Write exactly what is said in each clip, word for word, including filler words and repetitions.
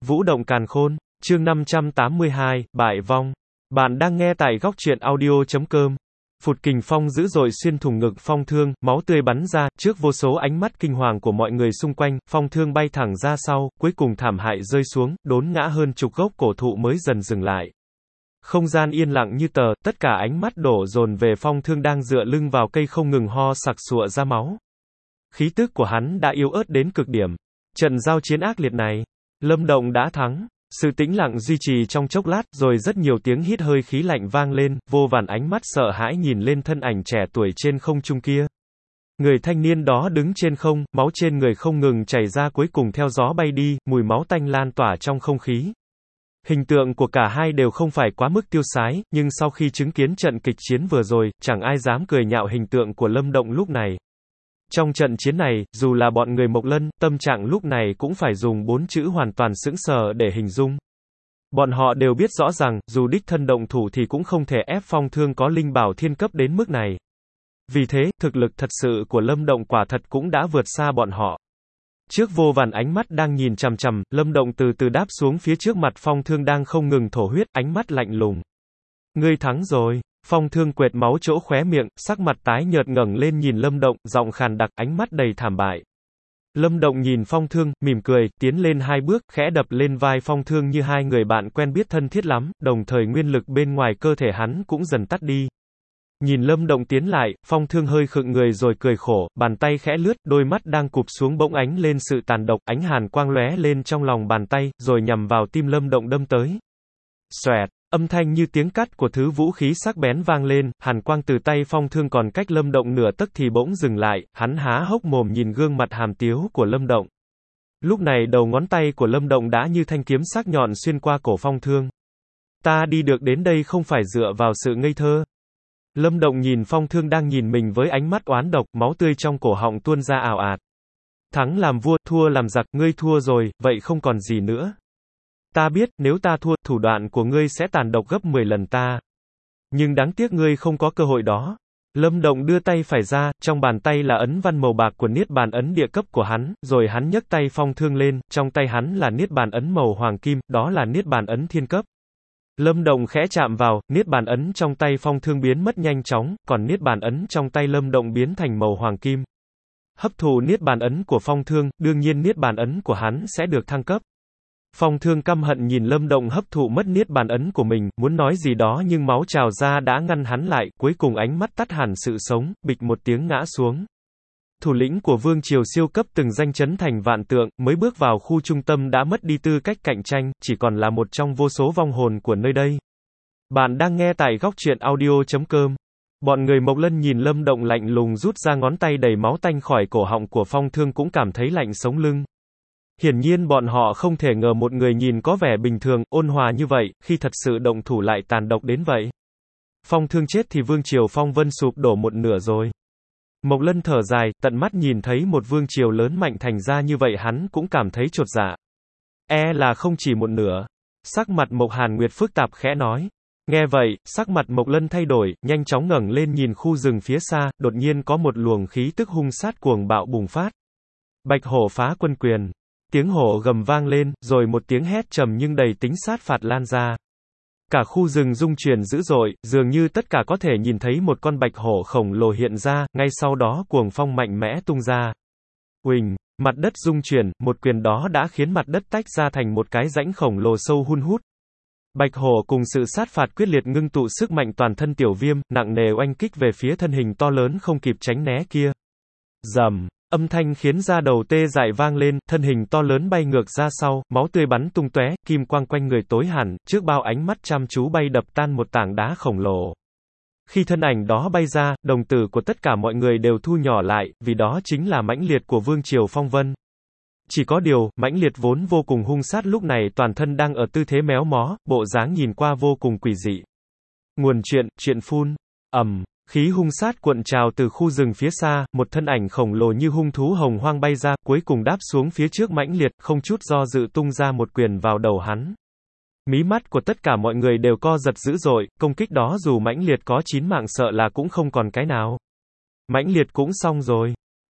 Vũ động càn khôn, chương năm trăm tám mươi hai, bại vong. Bạn đang nghe tại góc truyện audio chấm com. Phụt kình phong dữ dội xuyên thủng ngực Phong Thương, máu tươi bắn ra, trước vô số ánh mắt kinh hoàng của mọi người xung quanh, Phong Thương bay thẳng ra sau, cuối cùng thảm hại rơi xuống, đốn ngã hơn chục gốc cổ thụ mới dần dừng lại. Không gian yên lặng như tờ, tất cả ánh mắt đổ dồn về Phong Thương đang dựa lưng vào cây không ngừng ho sặc sụa ra máu. Khí tức của hắn đã yếu ớt đến cực điểm. Trận giao chiến ác liệt này, Lâm Động đã thắng. Sự tĩnh lặng duy trì trong chốc lát, rồi rất nhiều tiếng hít hơi khí lạnh vang lên, vô vàn ánh mắt sợ hãi nhìn lên thân ảnh trẻ tuổi trên không trung kia. Người thanh niên đó đứng trên không, máu trên người không ngừng chảy ra cuối cùng theo gió bay đi, mùi máu tanh lan tỏa trong không khí. Hình tượng của cả hai đều không phải quá mức tiêu sái, nhưng sau khi chứng kiến trận kịch chiến vừa rồi, chẳng ai dám cười nhạo hình tượng của Lâm Động lúc này. Trong trận chiến này, dù là bọn người Mộc Lân, tâm trạng lúc này cũng phải dùng bốn chữ hoàn toàn sững sờ để hình dung. Bọn họ đều biết rõ rằng, dù đích thân động thủ thì cũng không thể ép Phong Thương có linh bảo thiên cấp đến mức này. Vì thế, thực lực thật sự của Lâm Động quả thật cũng đã vượt xa bọn họ. Trước vô vàn ánh mắt đang nhìn chằm chằm, Lâm Động từ từ đáp xuống phía trước mặt Phong Thương đang không ngừng thổ huyết, ánh mắt lạnh lùng. Ngươi thắng rồi. Phong Thương quệt máu chỗ khóe miệng, sắc mặt tái nhợt ngẩng lên nhìn Lâm Động, giọng khàn đặc, ánh mắt đầy thảm bại. Lâm Động nhìn Phong Thương, mỉm cười, tiến lên hai bước, khẽ đập lên vai Phong Thương như hai người bạn quen biết thân thiết lắm, đồng thời nguyên lực bên ngoài cơ thể hắn cũng dần tắt đi. Nhìn Lâm Động tiến lại, Phong Thương hơi khựng người rồi cười khổ, bàn tay khẽ lướt, đôi mắt đang cụp xuống bỗng ánh lên sự tàn độc, ánh hàn quang lóe lên trong lòng bàn tay, rồi nhằm vào tim Lâm Động đâm tới. Xoẹt. Âm thanh như tiếng cắt của thứ vũ khí sắc bén vang lên, hàn quang từ tay Phong Thương còn cách Lâm Động nửa tấc thì bỗng dừng lại, hắn há hốc mồm nhìn gương mặt hàm tiếu của Lâm Động. Lúc này đầu ngón tay của Lâm Động đã như thanh kiếm sắc nhọn xuyên qua cổ Phong Thương. Ta đi được đến đây không phải dựa vào sự ngây thơ. Lâm Động nhìn Phong Thương đang nhìn mình với ánh mắt oán độc, máu tươi trong cổ họng tuôn ra ào ạt. Thắng làm vua, thua làm giặc, ngươi thua rồi, vậy không còn gì nữa. Ta biết, nếu ta thua, thủ đoạn của ngươi sẽ tàn độc gấp mười lần ta. Nhưng đáng tiếc ngươi không có cơ hội đó. Lâm Động đưa tay phải ra, trong bàn tay là ấn văn màu bạc của Niết Bàn ấn địa cấp của hắn, rồi hắn nhấc tay Phong Thương lên, trong tay hắn là Niết Bàn ấn màu hoàng kim, đó là Niết Bàn ấn thiên cấp. Lâm Động khẽ chạm vào, Niết Bàn ấn trong tay Phong Thương biến mất nhanh chóng, còn Niết Bàn ấn trong tay Lâm Động biến thành màu hoàng kim. Hấp thụ Niết Bàn ấn của Phong Thương, đương nhiên Niết Bàn ấn của hắn sẽ được thăng cấp. Phong Thương căm hận nhìn Lâm Động hấp thụ mất Niết Bàn ấn của mình, muốn nói gì đó nhưng máu trào ra đã ngăn hắn lại, cuối cùng ánh mắt tắt hẳn sự sống, bịch một tiếng ngã xuống. Thủ lĩnh của vương triều siêu cấp từng danh chấn thành vạn tượng, mới bước vào khu trung tâm đã mất đi tư cách cạnh tranh, chỉ còn là một trong vô số vong hồn của nơi đây. Bạn đang nghe tại góc truyện audio chấm com. Bọn người Mộc Lân nhìn Lâm Động lạnh lùng rút ra ngón tay đầy máu tanh khỏi cổ họng của Phong Thương cũng cảm thấy lạnh sống lưng. Hiển nhiên bọn họ không thể ngờ một người nhìn có vẻ bình thường, ôn hòa như vậy, khi thật sự động thủ lại tàn độc đến vậy. Phong Thương chết thì vương triều Phong Vân sụp đổ một nửa rồi. Mộc Lân thở dài, tận mắt nhìn thấy một vương triều lớn mạnh thành ra như vậy hắn cũng cảm thấy chột dạ. E là không chỉ một nửa. Sắc mặt Mộc Hàn Nguyệt phức tạp khẽ nói. Nghe vậy, sắc mặt Mộc Lân thay đổi, nhanh chóng ngẩng lên nhìn khu rừng phía xa, đột nhiên có một luồng khí tức hung sát cuồng bạo bùng phát. Bạch hổ phá quân quyền. Tiếng hổ gầm vang lên, rồi một tiếng hét trầm nhưng đầy tính sát phạt lan ra. Cả khu rừng rung chuyển dữ dội, dường như tất cả có thể nhìn thấy một con bạch hổ khổng lồ hiện ra, ngay sau đó cuồng phong mạnh mẽ tung ra. Uỳnh, mặt đất rung chuyển, một quyền đó đã khiến mặt đất tách ra thành một cái rãnh khổng lồ sâu hun hút. Bạch hổ cùng sự sát phạt quyết liệt ngưng tụ sức mạnh toàn thân Tiểu Viêm, nặng nề oanh kích về phía thân hình to lớn không kịp tránh né kia. Rầm. Âm thanh khiến da đầu tê dại vang lên, thân hình to lớn bay ngược ra sau, máu tươi bắn tung tóe, kim quang quanh người tối hẳn, trước bao ánh mắt chăm chú bay đập tan một tảng đá khổng lồ. Khi thân ảnh đó bay ra, đồng tử của tất cả mọi người đều thu nhỏ lại, vì đó chính là mãnh liệt của vương triều Phong Vân. Chỉ có điều, mãnh liệt vốn vô cùng hung sát lúc này toàn thân đang ở tư thế méo mó, bộ dáng nhìn qua vô cùng quỷ dị. Nguồn chuyện, chuyện phun, ầm. Khí hung sát cuộn trào từ khu rừng phía xa, một thân ảnh khổng lồ như hung thú hồng hoang bay ra, cuối cùng đáp xuống phía trước mãnh liệt, không chút do dự tung ra một quyền vào đầu hắn. Mí mắt của tất cả mọi người đều co giật dữ dội, công kích đó dù mãnh liệt có chín mạng sợ là cũng không còn cái nào. Mãnh liệt cũng xong rồi.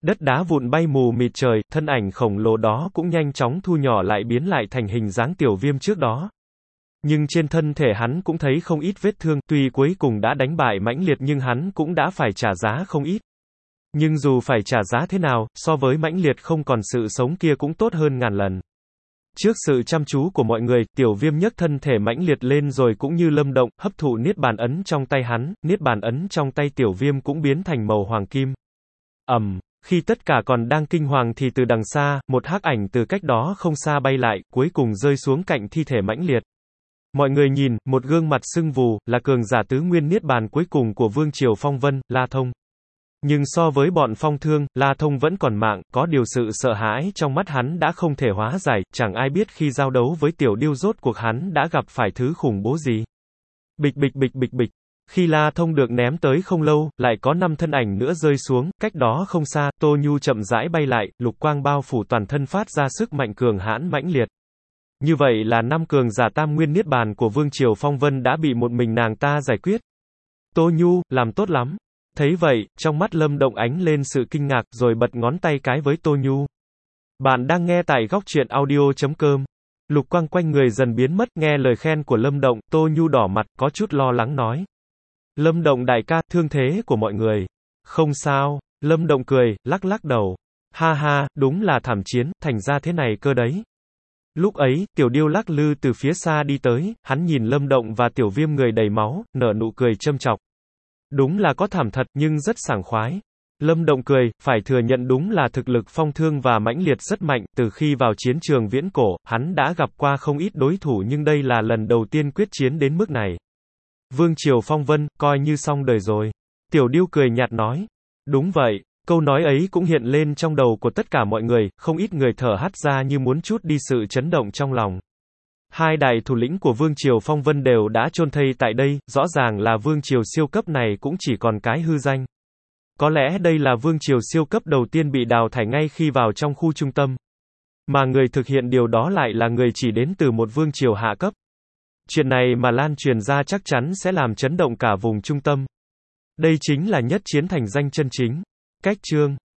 Đất đá vụn bay mù mịt trời, thân ảnh khổng lồ đó cũng nhanh chóng thu nhỏ lại biến lại thành hình dáng tiểu viêm trước đó. Nhưng trên thân thể hắn cũng thấy không ít vết thương, tuy cuối cùng đã đánh bại mãnh liệt nhưng hắn cũng đã phải trả giá không ít. Nhưng dù phải trả giá thế nào, so với mãnh liệt không còn sự sống kia cũng tốt hơn ngàn lần. Trước sự chăm chú của mọi người, tiểu viêm nhấc thân thể mãnh liệt lên rồi cũng như lâm động, hấp thụ niết bàn ấn trong tay hắn, niết bàn ấn trong tay tiểu viêm cũng biến thành màu hoàng kim. ầm, um, khi tất cả còn đang kinh hoàng thì từ đằng xa, một hắc ảnh từ cách đó không xa bay lại, cuối cùng rơi xuống cạnh thi thể mãnh liệt. Mọi người nhìn, một gương mặt sưng vù, là cường giả tứ nguyên niết bàn cuối cùng của vương triều Phong Vân, La Thông. Nhưng so với bọn Phong Thương, La Thông vẫn còn mạng, có điều sự sợ hãi trong mắt hắn đã không thể hóa giải, chẳng ai biết khi giao đấu với tiểu điêu rốt cuộc hắn đã gặp phải thứ khủng bố gì. Bịch bịch bịch bịch bịch. Khi La Thông được ném tới không lâu, lại có năm thân ảnh nữa rơi xuống, cách đó không xa, Tô Nhu chậm rãi bay lại, lục quang bao phủ toàn thân phát ra sức mạnh cường hãn mãnh liệt. Như vậy là năm cường giả tam nguyên niết bàn của vương triều Phong Vân đã bị một mình nàng ta giải quyết. Tô Nhu, làm tốt lắm. Thấy vậy, trong mắt Lâm Động ánh lên sự kinh ngạc, rồi bật ngón tay cái với Tô Nhu. Bạn đang nghe tại góc truyện audio chấm com. Lục quang quanh người dần biến mất, nghe lời khen của Lâm Động, Tô Nhu đỏ mặt, có chút lo lắng nói. Lâm Động đại ca, thương thế của mọi người. Không sao. Lâm Động cười, lắc lắc đầu. Ha ha, đúng là thảm chiến, thành ra thế này cơ đấy. Lúc ấy, tiểu điêu lắc lư từ phía xa đi tới, hắn nhìn Lâm Động và tiểu viêm người đầy máu, nở nụ cười châm chọc. Đúng là có thảm thật, nhưng rất sảng khoái. Lâm Động cười, phải thừa nhận đúng là thực lực Phong Thương và mãnh liệt rất mạnh, từ khi vào chiến trường viễn cổ, hắn đã gặp qua không ít đối thủ nhưng đây là lần đầu tiên quyết chiến đến mức này. Vương triều Phong Vân, coi như xong đời rồi. Tiểu điêu cười nhạt nói. Đúng vậy. Câu nói ấy cũng hiện lên trong đầu của tất cả mọi người, không ít người thở hắt ra như muốn trút đi sự chấn động trong lòng. Hai đại thủ lĩnh của vương triều Phong Vân đều đã chôn thây tại đây, rõ ràng là vương triều siêu cấp này cũng chỉ còn cái hư danh. Có lẽ đây là vương triều siêu cấp đầu tiên bị đào thải ngay khi vào trong khu trung tâm. Mà người thực hiện điều đó lại là người chỉ đến từ một vương triều hạ cấp. Chuyện này mà lan truyền ra chắc chắn sẽ làm chấn động cả vùng trung tâm. Đây chính là nhất chiến thành danh chân chính. Cách chương